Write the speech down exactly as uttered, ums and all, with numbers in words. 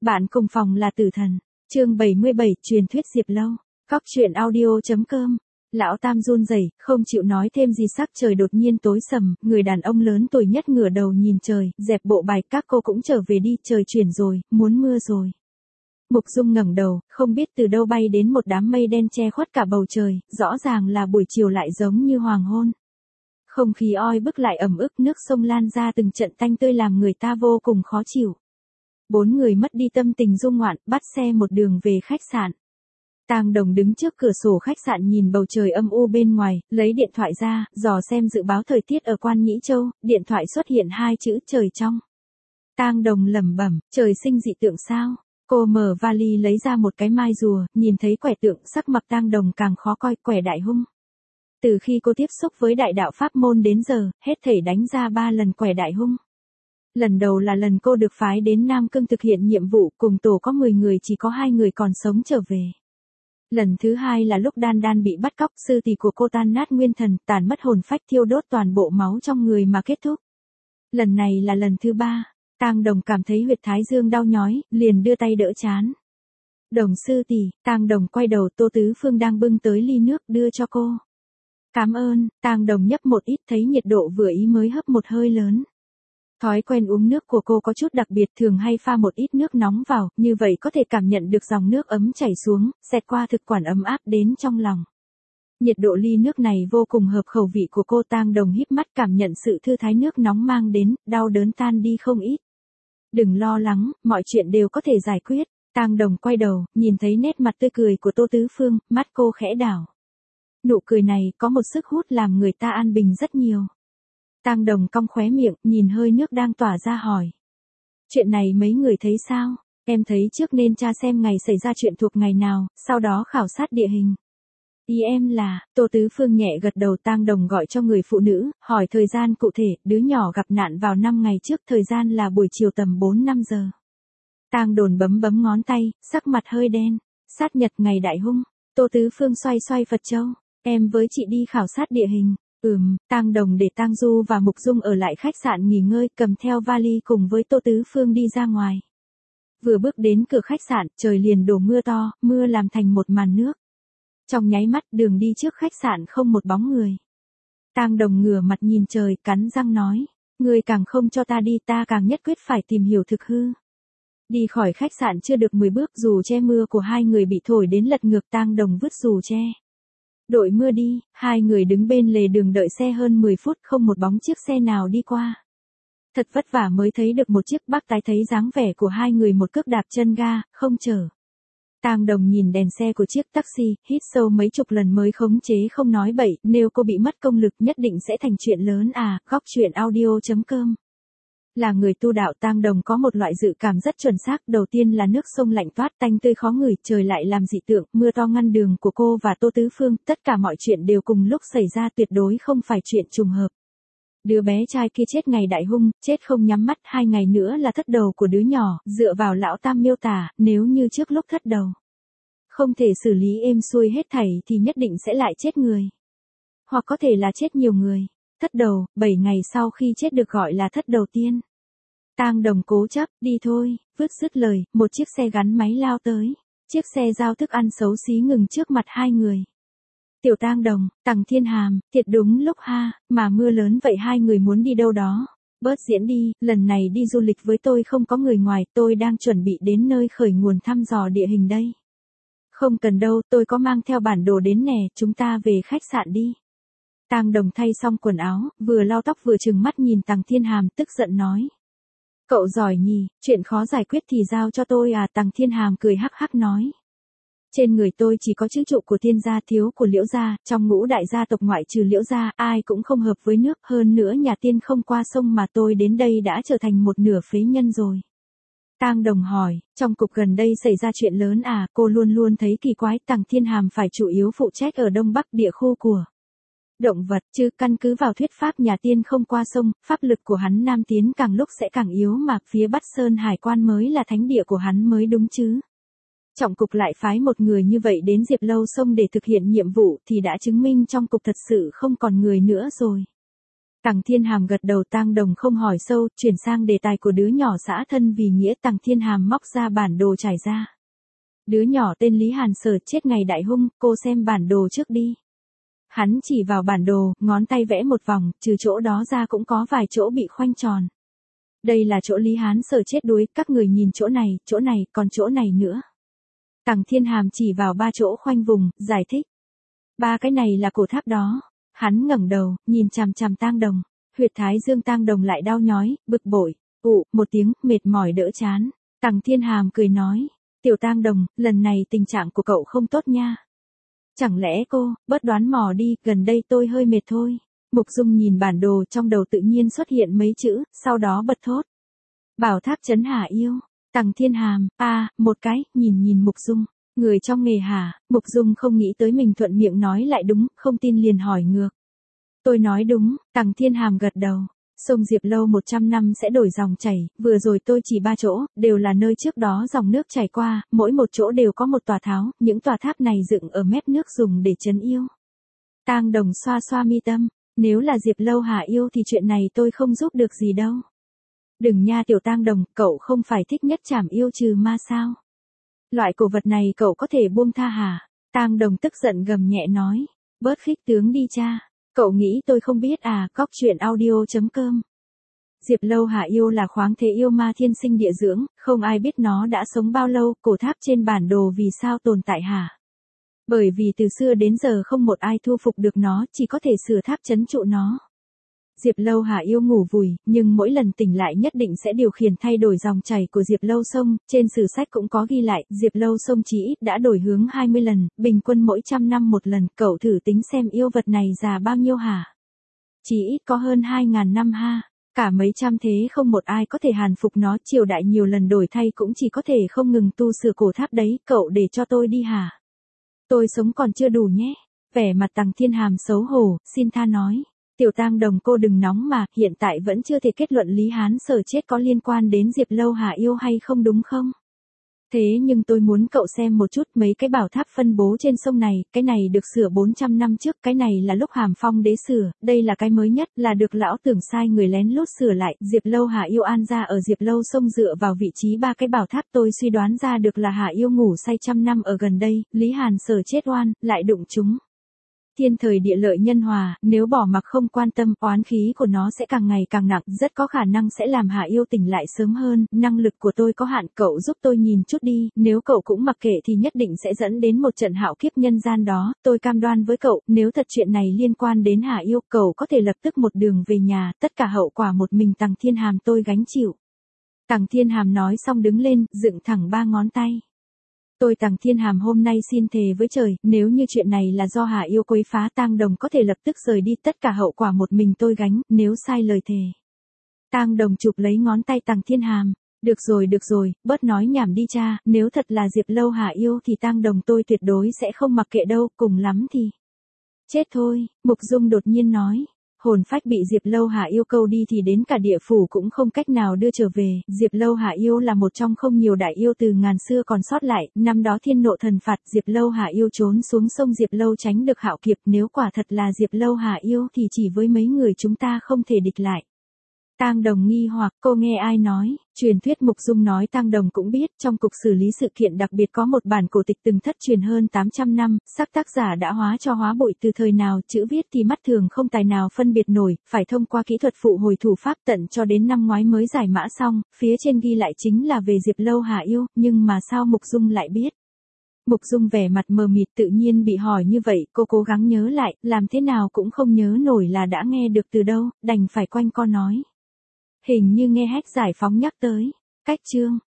Bạn cùng phòng là tử thần. Chương bảy mươi bảy, truyền thuyết Diệp Lâu. Cóc truyện audio.com. Lão Tam run rẩy, không chịu nói thêm gì, sắc trời đột nhiên tối sầm, người đàn ông lớn tuổi nhất ngửa đầu nhìn trời, dẹp bộ bài, các cô cũng trở về đi, trời chuyển rồi, muốn mưa rồi. Mục Dung ngẩng đầu, không biết từ đâu bay đến một đám mây đen che khuất cả bầu trời, rõ ràng là buổi chiều lại giống như hoàng hôn. Không khí oi bức lại ẩm ức, nước sông lan ra từng trận tanh tươi làm người ta vô cùng khó chịu. Bốn người mất đi tâm tình du ngoạn, bắt xe một đường về khách sạn. Tang Đồng đứng trước cửa sổ khách sạn nhìn bầu trời âm u bên ngoài, lấy điện thoại ra, dò xem dự báo thời tiết ở Quan Nhĩ Châu, điện thoại xuất hiện hai chữ trời trong. Tang Đồng lẩm bẩm, trời sinh dị tượng sao? Cô mở vali lấy ra một cái mai rùa, nhìn thấy quẻ tượng, sắc mặt Tang Đồng càng khó coi, quẻ đại hung. Từ khi cô tiếp xúc với đại đạo pháp môn đến giờ, hết thảy đánh ra ba lần quẻ đại hung. Lần đầu là lần cô được phái đến Nam Cương thực hiện nhiệm vụ, cùng tổ có mười người chỉ có hai người còn sống trở về. Lần thứ hai là lúc Đan Đan bị bắt cóc, sư tỷ của cô tan nát nguyên thần, tàn mất hồn phách, thiêu đốt toàn bộ máu trong người mà kết thúc. Lần này là lần thứ ba, Tang Đồng cảm thấy huyệt thái dương đau nhói, liền đưa tay đỡ chán. Đồng sư tỷ, Tang Đồng quay đầu, Tô Tứ Phương đang bưng tới ly nước đưa cho cô. Cảm ơn, Tang Đồng nhấp một ít, thấy nhiệt độ vừa ý mới hấp một hơi lớn. Thói quen uống nước của cô có chút đặc biệt, thường hay pha một ít nước nóng vào, như vậy có thể cảm nhận được dòng nước ấm chảy xuống, xẹt qua thực quản ấm áp đến trong lòng. Nhiệt độ ly nước này vô cùng hợp khẩu vị của cô. Tang Đồng híp mắt cảm nhận sự thư thái nước nóng mang đến, đau đớn tan đi không ít. Đừng lo lắng, mọi chuyện đều có thể giải quyết. Tang Đồng quay đầu, nhìn thấy nét mặt tươi cười của Tô Tứ Phương, mắt cô khẽ đảo. Nụ cười này có một sức hút làm người ta an bình rất nhiều. Tang Đồng cong khóe miệng, nhìn hơi nước đang tỏa ra hỏi. Chuyện này mấy người thấy sao? Em thấy trước nên tra xem ngày xảy ra chuyện thuộc ngày nào, sau đó khảo sát địa hình. Ý em là, Tô Tứ Phương nhẹ gật đầu. Tang Đồng gọi cho người phụ nữ, hỏi thời gian cụ thể, đứa nhỏ gặp nạn vào năm ngày trước, thời gian là buổi chiều tầm bốn năm giờ. Tang Đồn bấm bấm ngón tay, sắc mặt hơi đen. Sát nhật ngày đại hung. Tô Tứ Phương xoay xoay Phật châu. Em với chị đi khảo sát địa hình. Ừm, Tang Đồng để Tang Du và Mục Dung ở lại khách sạn nghỉ ngơi, cầm theo vali cùng với Tô Tứ Phương đi ra ngoài. Vừa bước đến cửa khách sạn, trời liền đổ mưa to, mưa làm thành một màn nước. Trong nháy mắt, đường đi trước khách sạn không một bóng người. Tang Đồng ngửa mặt nhìn trời, cắn răng nói, ngươi càng không cho ta đi, ta càng nhất quyết phải tìm hiểu thực hư. Đi khỏi khách sạn chưa được mười bước, dù che mưa của hai người bị thổi đến lật ngược. Tang Đồng vứt dù che. Đội mưa đi, hai người đứng bên lề đường đợi xe hơn mười phút, không một bóng chiếc xe nào đi qua. Thật vất vả mới thấy được một chiếc. Bác tái thấy dáng vẻ của hai người một cước đạp chân ga, không chở. Tang Đồng nhìn đèn xe của chiếc taxi, hít sâu mấy chục lần mới khống chế không nói bậy, nếu cô bị mất công lực nhất định sẽ thành chuyện lớn à. Góc truyện audio.com. Là người tu đạo, Tang Đồng có một loại dự cảm rất chuẩn xác. Đầu tiên là nước sông lạnh toát, tanh tươi khó ngửi, trời lại làm dị tượng, mưa to ngăn đường của cô và Tô Tứ Phương, tất cả mọi chuyện đều cùng lúc xảy ra, tuyệt đối không phải chuyện trùng hợp. Đứa bé trai kia chết ngày đại hung, chết không nhắm mắt, hai ngày nữa là thất đầu của đứa nhỏ, dựa vào lão Tam miêu tả, nếu như trước lúc thất đầu không thể xử lý êm xuôi hết thảy thì nhất định sẽ lại chết người. Hoặc có thể là chết nhiều người. Thất đầu, bảy ngày sau khi chết được gọi là thất đầu tiên. Tang Đồng cố chấp, đi thôi, vứt dứt lời, một chiếc xe gắn máy lao tới. Chiếc xe giao thức ăn xấu xí ngừng trước mặt hai người. Tiểu Tang Đồng, Tằng Thiên Hàm, thiệt đúng lúc ha, mà mưa lớn vậy hai người muốn đi đâu đó? Bớt diễn đi, lần này đi du lịch với tôi không có người ngoài, tôi đang chuẩn bị đến nơi khởi nguồn thăm dò địa hình đây. Không cần đâu, tôi có mang theo bản đồ đến nè, chúng ta về khách sạn đi. Tang Đồng thay xong quần áo, vừa lau tóc vừa trừng mắt nhìn Tằng Thiên Hàm, tức giận nói. Cậu giỏi nhỉ, chuyện khó giải quyết thì giao cho tôi à. Tằng Thiên Hàm cười hắc hắc nói. Trên người tôi chỉ có chữ trụ của Thiên gia, thiếu của Liễu gia, trong ngũ đại gia tộc ngoại trừ Liễu gia, ai cũng không hợp với nước, hơn nữa nhà tiên không qua sông mà tôi đến đây đã trở thành một nửa phế nhân rồi. Tang Đồng hỏi, trong cục gần đây xảy ra chuyện lớn à, cô luôn luôn thấy kỳ quái. Tằng Thiên Hàm phải chủ yếu phụ trách ở Đông Bắc địa khu của động vật, chứ căn cứ vào thuyết pháp nhà tiên không qua sông, pháp lực của hắn nam tiến càng lúc sẽ càng yếu mà, phía Bắc Sơn Hải Quan mới là thánh địa của hắn mới đúng chứ. Trọng cục lại phái một người như vậy đến Diệp Lâu Sông để thực hiện nhiệm vụ thì đã chứng minh trong cục thật sự không còn người nữa rồi. Tằng Thiên Hàm gật đầu. Tang Đồng không hỏi sâu, chuyển sang đề tài của đứa nhỏ xã thân vì nghĩa. Tằng Thiên Hàm móc ra bản đồ trải ra. Đứa nhỏ tên Lý Hàn Sở chết ngày đại hung, cô xem bản đồ trước đi. Hắn chỉ vào bản đồ, ngón tay vẽ một vòng, trừ chỗ đó ra cũng có vài chỗ bị khoanh tròn. Đây là chỗ Lý Hán Sở chết đuối, các người nhìn chỗ này, chỗ này, còn chỗ này nữa. Tằng Thiên Hàm chỉ vào ba chỗ khoanh vùng, giải thích. Ba cái này là cổ tháp đó. Hắn ngẩng đầu, nhìn chằm chằm Tang Đồng. Huyệt thái dương Tang Đồng lại đau nhói, bực bội, ụ, một tiếng, mệt mỏi đỡ chán. Tằng Thiên Hàm cười nói, tiểu Tang Đồng, lần này tình trạng của cậu không tốt nha. Chẳng lẽ cô, bớt đoán mò đi, gần đây tôi hơi mệt thôi. Mục Dung nhìn bản đồ trong đầu tự nhiên xuất hiện mấy chữ, sau đó bật thốt. Bảo tháp trấn Hà Yêu. Tằng Thiên Hàm, a à, một cái, nhìn nhìn Mục Dung. Người trong nghề hả? Mục Dung không nghĩ tới mình thuận miệng nói lại đúng, không tin liền hỏi ngược. Tôi nói đúng. Tằng Thiên Hàm gật đầu. Sông Diệp Lâu một trăm năm sẽ đổi dòng chảy, vừa rồi tôi chỉ ba chỗ, đều là nơi trước đó dòng nước chảy qua, mỗi một chỗ đều có một tòa tháo, những tòa tháp này dựng ở mép nước dùng để trấn yêu. Tang Đồng xoa xoa mi tâm, nếu là Diệp Lâu hạ yêu thì chuyện này tôi không giúp được gì đâu. Đừng nha tiểu Tang Đồng, cậu không phải thích nhất trảm yêu trừ ma sao? Loại cổ vật này cậu có thể buông tha hả? Tang Đồng tức giận gầm nhẹ nói, bớt khích tướng đi cha. Cậu nghĩ tôi không biết à? Cóc truyện audio chấm com. Diệp Lâu hạ yêu là khoáng thế yêu ma thiên sinh địa dưỡng, không ai biết nó đã sống bao lâu, cổ tháp trên bản đồ vì sao tồn tại hả? Bởi vì từ xưa đến giờ không một ai thu phục được nó, chỉ có thể sửa tháp trấn trụ nó. Diệp Lâu hạ yêu ngủ vùi, nhưng mỗi lần tỉnh lại nhất định sẽ điều khiển thay đổi dòng chảy của Diệp Lâu sông, trên sử sách cũng có ghi lại, Diệp Lâu sông chỉ ít đã đổi hướng hai mươi lần, bình quân mỗi trăm năm một lần, cậu thử tính xem yêu vật này già bao nhiêu hả? Chỉ ít có hơn hai ngàn năm ha, cả mấy trăm thế không một ai có thể hàn phục nó, triều đại nhiều lần đổi thay cũng chỉ có thể không ngừng tu sửa cổ tháp đấy, cậu để cho tôi đi hả? Tôi sống còn chưa đủ nhé. Vẻ mặt Tằng Thiên Hàm xấu hổ, xin tha nói. Tiểu Tang Đồng cô đừng nóng mà, hiện tại vẫn chưa thể kết luận Lý Hán Sở chết có liên quan đến Diệp Lâu hạ yêu hay không đúng không? Thế nhưng tôi muốn cậu xem một chút mấy cái bảo tháp phân bố trên sông này, cái này được sửa bốn trăm năm trước, cái này là lúc Hàm Phong đế sửa, đây là cái mới nhất, là được lão tưởng sai người lén lút sửa lại, Diệp Lâu hạ yêu an ra ở Diệp Lâu sông dựa vào vị trí ba cái bảo tháp tôi suy đoán ra được là hạ yêu ngủ say trăm năm ở gần đây, Lý Hàn Sở chết oan, lại đụng chúng. Thiên thời địa lợi nhân hòa, nếu bỏ mặc không quan tâm, oán khí của nó sẽ càng ngày càng nặng, rất có khả năng sẽ làm hạ yêu tỉnh lại sớm hơn, năng lực của tôi có hạn, cậu giúp tôi nhìn chút đi, nếu cậu cũng mặc kệ thì nhất định sẽ dẫn đến một trận hạo kiếp nhân gian đó, tôi cam đoan với cậu, nếu thật chuyện này liên quan đến hạ yêu, cậu có thể lập tức một đường về nhà, tất cả hậu quả một mình Tằng Thiên Hàm tôi gánh chịu. Tằng Thiên Hàm nói xong đứng lên, dựng thẳng ba ngón tay. Tôi Tằng Thiên Hàm hôm nay xin thề với trời, nếu như chuyện này là do hạ yêu quấy phá, Tang Đồng có thể lập tức rời đi, tất cả hậu quả một mình tôi gánh, nếu sai lời thề. Tang Đồng chụp lấy ngón tay Tằng Thiên Hàm, được rồi được rồi, bớt nói nhảm đi cha, nếu thật là Diệp Lâu hạ yêu thì Tang Đồng tôi tuyệt đối sẽ không mặc kệ đâu, cùng lắm thì chết thôi. Mục Dung đột nhiên nói. Hồn phách bị Diệp Lâu hạ yêu câu đi thì đến cả địa phủ cũng không cách nào đưa trở về, Diệp Lâu hạ yêu là một trong không nhiều đại yêu từ ngàn xưa còn sót lại, năm đó thiên nộ thần phạt, Diệp Lâu hạ yêu trốn xuống sông Diệp Lâu tránh được hạo kiếp, nếu quả thật là Diệp Lâu hạ yêu thì chỉ với mấy người chúng ta không thể địch lại. Tang Đồng nghi hoặc, cô nghe ai nói? Truyền thuyết. Mục Dung nói. Tang Đồng cũng biết, trong cục xử lý sự kiện đặc biệt có một bản cổ tịch từng thất truyền hơn tám trăm năm, sắc tác giả đã hóa cho hóa bụi từ thời nào, chữ viết thì mắt thường không tài nào phân biệt nổi, phải thông qua kỹ thuật phụ hồi thủ pháp tận cho đến năm ngoái mới giải mã xong, phía trên ghi lại chính là về Diệp Lâu hạ yêu, nhưng mà sao Mục Dung lại biết? Mục Dung vẻ mặt mờ mịt, tự nhiên bị hỏi như vậy, cô cố gắng nhớ lại, làm thế nào cũng không nhớ nổi là đã nghe được từ đâu, đành phải quanh co nói. Hình như nghe Hách Giải Phóng nhắc tới. Cách chương